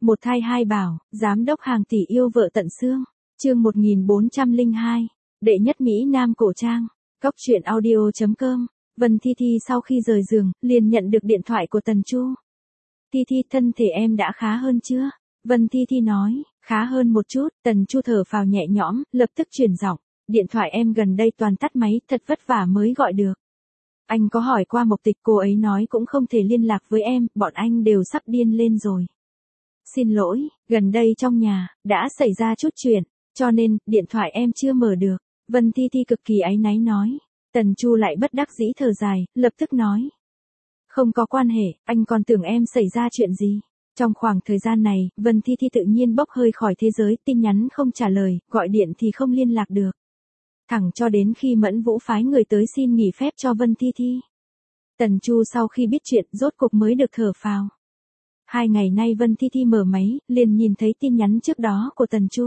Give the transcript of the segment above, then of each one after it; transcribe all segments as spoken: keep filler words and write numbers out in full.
Một thai hai bảo, giám đốc hàng tỷ yêu vợ tận xương. Chương một nghìn bốn trăm lẻ hai, đệ nhất Mỹ Nam cổ trang. Cóc truyện audio chấm com. Vân Thi Thi sau khi rời giường, liền nhận được điện thoại của Tần Chu. Thi Thi, thân thể em đã khá hơn chưa? Vân Thi Thi nói, khá hơn một chút. Tần Chu thở phào nhẹ nhõm, lập tức chuyển giọng. Điện thoại em gần đây toàn tắt máy, thật vất vả mới gọi được. Anh có hỏi qua Mộc Tịch, cô ấy nói cũng không thể liên lạc với em, bọn anh đều sắp điên lên rồi. Xin lỗi, gần đây trong nhà, đã xảy ra chút chuyện, cho nên, điện thoại em chưa mở được. Vân Thi Thi cực kỳ áy náy nói. Tần Chu lại bất đắc dĩ thở dài, lập tức nói. Không có quan hệ, anh còn tưởng em xảy ra chuyện gì. Trong khoảng thời gian này, Vân Thi Thi tự nhiên bốc hơi khỏi thế giới, tin nhắn không trả lời, gọi điện thì không liên lạc được. Thẳng cho đến khi Mẫn Vũ phái người tới xin nghỉ phép cho Vân Thi Thi. Tần Chu sau khi biết chuyện, rốt cuộc mới được thở phào. Hai ngày nay Vân Thi Thi mở máy, liền nhìn thấy tin nhắn trước đó của Tần Chu.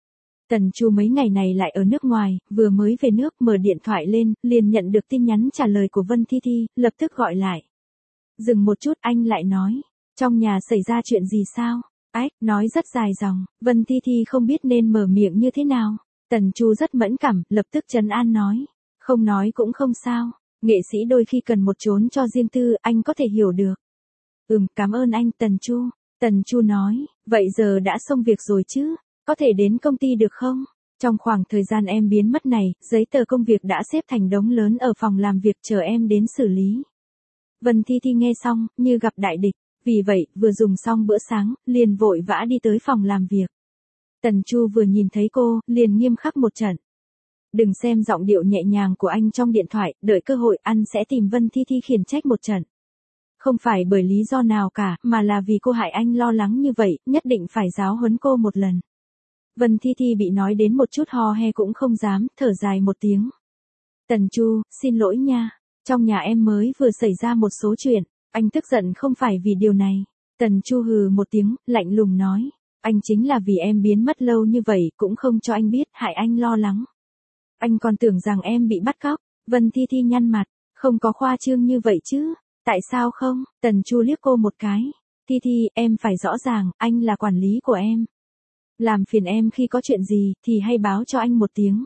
Tần Chu mấy ngày này lại ở nước ngoài, vừa mới về nước mở điện thoại lên, liền nhận được tin nhắn trả lời của Vân Thi Thi, lập tức gọi lại. Dừng một chút anh lại nói, trong nhà xảy ra chuyện gì sao? Ách, nói rất dài dòng, Vân Thi Thi không biết nên mở miệng như thế nào. Tần Chu rất mẫn cảm, lập tức trấn an nói, không nói cũng không sao, nghệ sĩ đôi khi cần một chốn cho riêng tư, anh có thể hiểu được. Ừm, cảm ơn anh Tần Chu. Tần Chu nói, vậy giờ đã xong việc rồi chứ, có thể đến công ty được không? Trong khoảng thời gian em biến mất này, giấy tờ công việc đã xếp thành đống lớn ở phòng làm việc chờ em đến xử lý. Vân Thi Thi nghe xong, như gặp đại địch, vì vậy, vừa dùng xong bữa sáng, liền vội vã đi tới phòng làm việc. Tần Chu vừa nhìn thấy cô, liền nghiêm khắc một trận. Đừng xem giọng điệu nhẹ nhàng của anh trong điện thoại, đợi cơ hội anh sẽ tìm Vân Thi Thi khiển trách một trận. Không phải bởi lý do nào cả, mà là vì cô hại anh lo lắng như vậy, nhất định phải giáo huấn cô một lần. Vân Thi Thi bị nói đến một chút ho he cũng không dám, thở dài một tiếng. Tần Chu, xin lỗi nha, trong nhà em mới vừa xảy ra một số chuyện, anh tức giận không phải vì điều này. Tần Chu hừ một tiếng, lạnh lùng nói. Anh chính là vì em biến mất lâu như vậy, cũng không cho anh biết, hại anh lo lắng. Anh còn tưởng rằng em bị bắt cóc. Vân Thi Thi nhăn mặt, không có khoa trương như vậy chứ. Tại sao không? Tần Chu liếc cô một cái. Thi Thi, em phải rõ ràng, anh là quản lý của em. Làm phiền em khi có chuyện gì, thì hay báo cho anh một tiếng.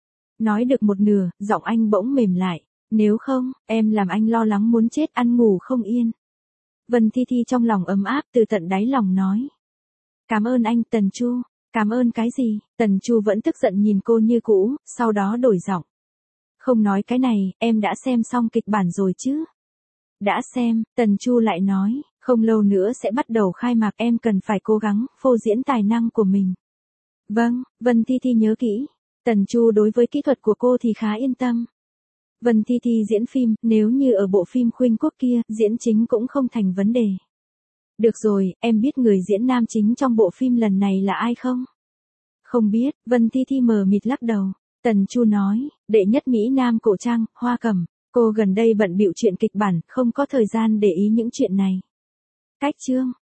Nói được một nửa, giọng anh bỗng mềm lại. Nếu không, em làm anh lo lắng muốn chết ăn ngủ không yên. Vân Thi Thi trong lòng ấm áp từ tận đáy lòng nói. Cảm ơn anh Tần Chu. Cảm ơn cái gì? Tần Chu vẫn tức giận nhìn cô như cũ, sau đó đổi giọng. Không nói cái này, em đã xem xong kịch bản rồi chứ? Đã xem, Tần Chu lại nói, không lâu nữa sẽ bắt đầu khai mạc, em cần phải cố gắng, phô diễn tài năng của mình. Vâng, Vân Thi Thi nhớ kỹ. Tần Chu đối với kỹ thuật của cô thì khá yên tâm. Vân Thi Thi diễn phim, nếu như ở bộ phim Khuynh Quốc kia, diễn chính cũng không thành vấn đề. Được rồi, em biết người diễn nam chính trong bộ phim lần này là ai không? Không biết, Vân Thi Thi mờ mịt lắc đầu. Tần Chu nói, đệ nhất Mỹ Nam cổ trang, Hoa Cẩm. Cô gần đây bận bịu chuyện kịch bản, không có thời gian để ý những chuyện này. Cách chương.